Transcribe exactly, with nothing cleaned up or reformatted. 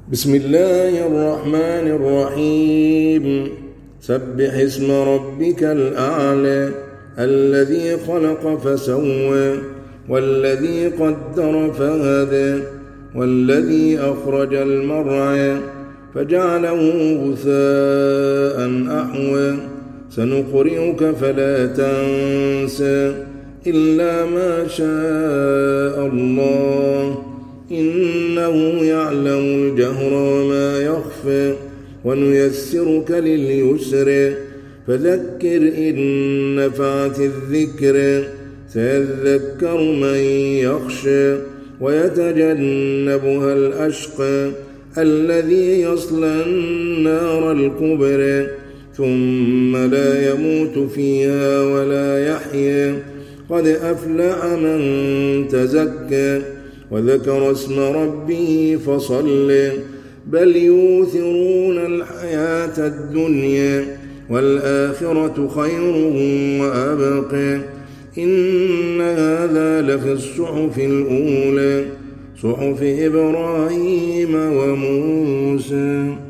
بسم الله الرحمن الرحيم سبح اسم ربك الأعلى الذي خلق فسوى والذي قدر فهدى والذي أخرج المرعى فجعله غثاء أحوى سنقرئك فلا تنسى إلا ما شاء الله إنه يعلم الجهر وما يخفى ونيسرك لليسر فذكر إن نفعت الذكر سيذكر من يخشى ويتجنبها الأشقى الذي يصلى النار الكبرى ثم لا يموت فيها ولا يحيى قد أفلح من تزكى وذكر اسم ربه فصلى بل يؤثرون الحياة الدنيا والآخرة خير وأبقى إن هذا لفي الصحف الأولى صحف إبراهيم وموسى.